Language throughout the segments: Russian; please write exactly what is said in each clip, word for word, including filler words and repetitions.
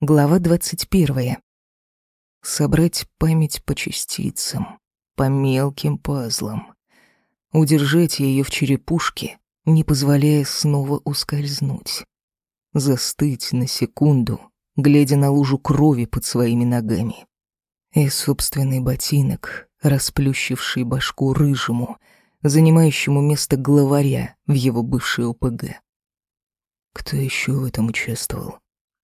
Глава двадцать первая. Собрать память по частицам, по мелким пазлам. Удержать ее в черепушке, не позволяя снова ускользнуть. Застыть на секунду, глядя на лужу крови под своими ногами. И собственный ботинок, расплющивший башку рыжему, занимающему место главаря в его бывшей ОПГ. Кто еще в этом участвовал?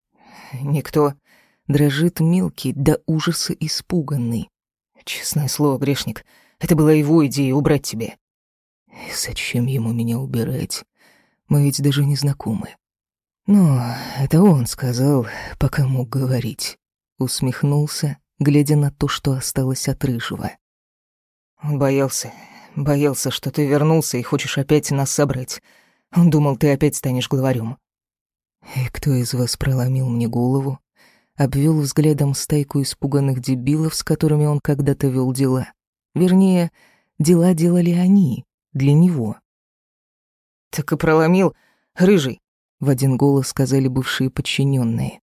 Никто. Дрожит мелкий, до ужаса испуганный. Честное слово, грешник, это была его идея убрать тебя. И зачем ему меня убирать? Мы ведь даже не знакомы. Но это он сказал, пока мог говорить. Усмехнулся, глядя на то, что осталось от рыжего. Он боялся, боялся, что ты вернулся и хочешь опять нас собрать. Он думал, ты опять станешь главарем. И кто из вас проломил мне голову? Обвел взглядом стайку испуганных дебилов, с которыми он когда-то вел дела. Вернее, дела делали они, для него. «Так и проломил, рыжий», — в один голос сказали бывшие подчиненные.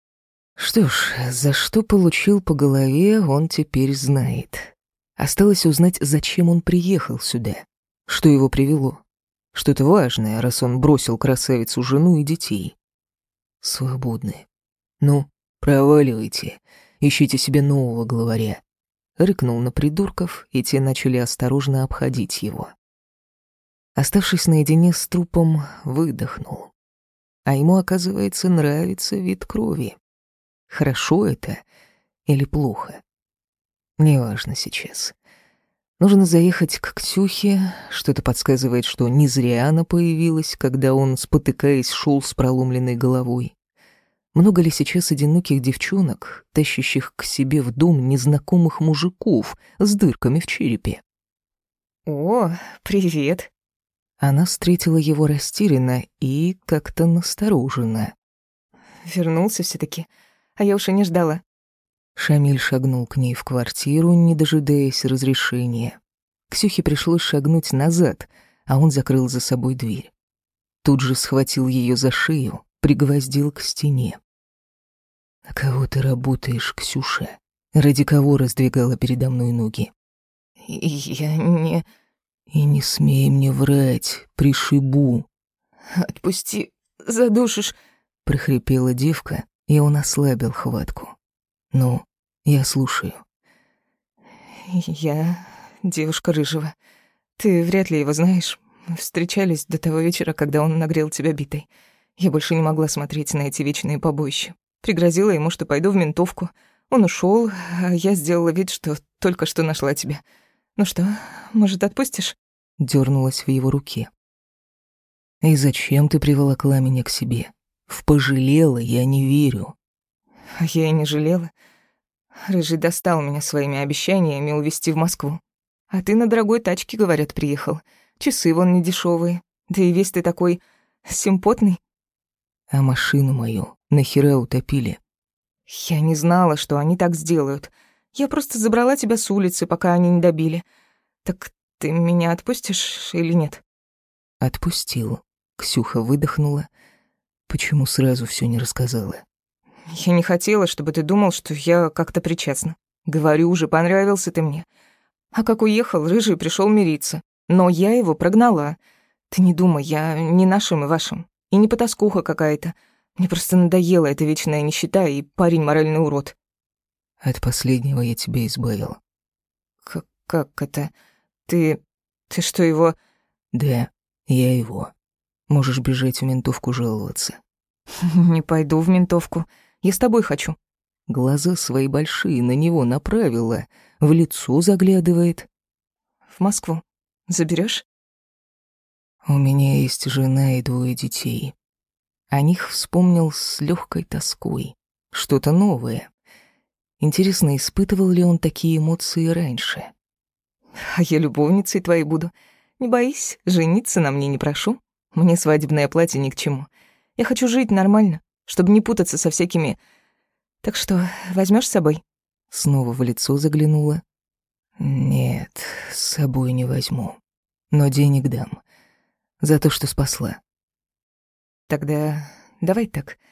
Что ж, за что получил по голове, он теперь знает. Осталось узнать, зачем он приехал сюда, что его привело. Что-то важное, раз он бросил красавицу жену и детей. Свободны. Ну, проваливайте, ищите себе нового главаря. Рыкнул на придурков, и те начали осторожно обходить его. Оставшись наедине с трупом, выдохнул. А ему, оказывается, нравится вид крови. Хорошо это или плохо? Неважно сейчас. Нужно заехать к Ксюхе, что-то подсказывает, что не зря она появилась, когда он, спотыкаясь, шел с проломленной головой. Много ли сейчас одиноких девчонок, тащащих к себе в дом незнакомых мужиков с дырками в черепе? «О, привет!» Она встретила его растерянно и как-то настороженно. «Вернулся все-таки, а я уж и не ждала». Шамиль шагнул к ней в квартиру, не дожидаясь разрешения. Ксюхе пришлось шагнуть назад, а он закрыл за собой дверь. Тут же схватил ее за шею, пригвоздил к стене. «На кого ты работаешь, Ксюша? Ради кого раздвигала передо мной ноги?» «Я не...» «И не смей мне врать, пришибу». «Отпусти, задушишь», — прохрипела девка, и он ослабил хватку. «Ну, я слушаю». «Я девушка рыжего. Ты вряд ли его знаешь. Встречались до того вечера, когда он нагрел тебя битой. Я больше не могла смотреть на эти вечные побоища. Пригрозила ему, что пойду в ментовку. Он ушел, а я сделала вид, что только что нашла тебя. Ну что, может, отпустишь?» Дёрнулась в его руке. «И зачем ты приволокла меня к себе? В пожалела я не верю». А я и не жалела. Рыжий достал меня своими обещаниями увезти в Москву. А ты на дорогой тачке, говорят, приехал. Часы вон не дешевые. Да и весь ты такой симпотный. А машину мою нахера утопили? Я не знала, что они так сделают. Я просто забрала тебя с улицы, пока они не добили. Так ты меня отпустишь или нет? Отпустил. Ксюха выдохнула. Почему сразу все не рассказала? Я не хотела, чтобы ты думал, что я как-то причастна. Говорю уже, понравился ты мне. А как уехал, рыжий пришел мириться. Но я его прогнала. Ты не думай, я не нашим и вашим. И не потаскуха какая-то. Мне просто надоела эта вечная нищета и парень моральный урод. От последнего я тебя избавил. Как, как это? Ты... ты что, его... Да, я его. Можешь бежать в ментовку жаловаться. Не пойду в ментовку. Я с тобой хочу. Глаза свои большие на него направила, в лицо заглядывает. В Москву заберешь? У меня есть жена и двое детей. О них вспомнил с легкой тоской. Что-то новое. Интересно, испытывал ли он такие эмоции раньше? А я любовницей твоей буду. Не боись, жениться на мне не прошу. Мне свадебное платье ни к чему. Я хочу жить нормально, чтобы не путаться со всякими... Так что, возьмешь с собой?» Снова в лицо заглянула. «Нет, с собой не возьму. Но денег дам. За то, что спасла». «Тогда давай так.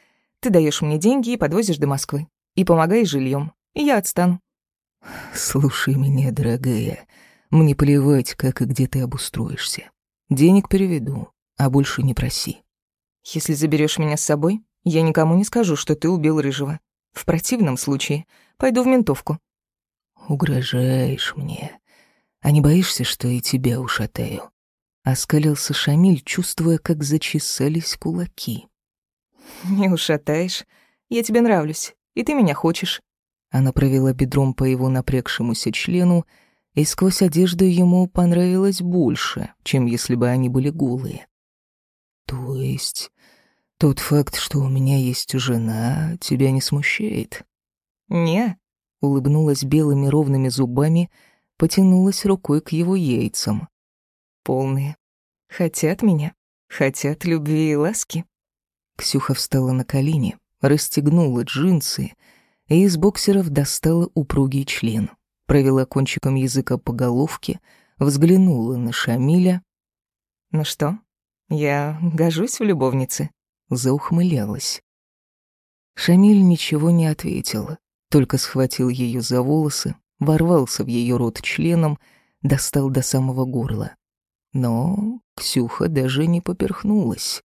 Ты даешь мне деньги и подвозишь до Москвы. И помогаешь жильем. И я отстану. Слушай меня, дорогая. Мне плевать, как и где ты обустроишься. Денег переведу, а больше не проси. Если заберешь меня с собой, я никому не скажу, что ты убил Рыжего. В противном случае пойду в ментовку. Угрожаешь мне. А не боишься, что и тебя ушатаю? Оскалился Шамиль, чувствуя, как зачесались кулаки. Не ушатаешь. Я тебе нравлюсь, и ты меня хочешь. Она провела бедром по его напрягшемуся члену, и сквозь одежду ему понравилось больше, чем если бы они были голые. То есть тот факт, что у меня есть жена, тебя не смущает? Не, улыбнулась белыми ровными зубами, потянулась рукой к его яйцам. Полные. Хотят меня, хотят любви и ласки. Ксюха встала на колени, расстегнула джинсы и из боксеров достала упругий член, провела кончиком языка по головке, взглянула на Шамиля. «Ну что, я гожусь в любовнице?» Заухмылялась. Шамиль ничего не ответил, только схватил ее за волосы, ворвался в ее рот членом, достал до самого горла. Но Ксюха даже не поперхнулась.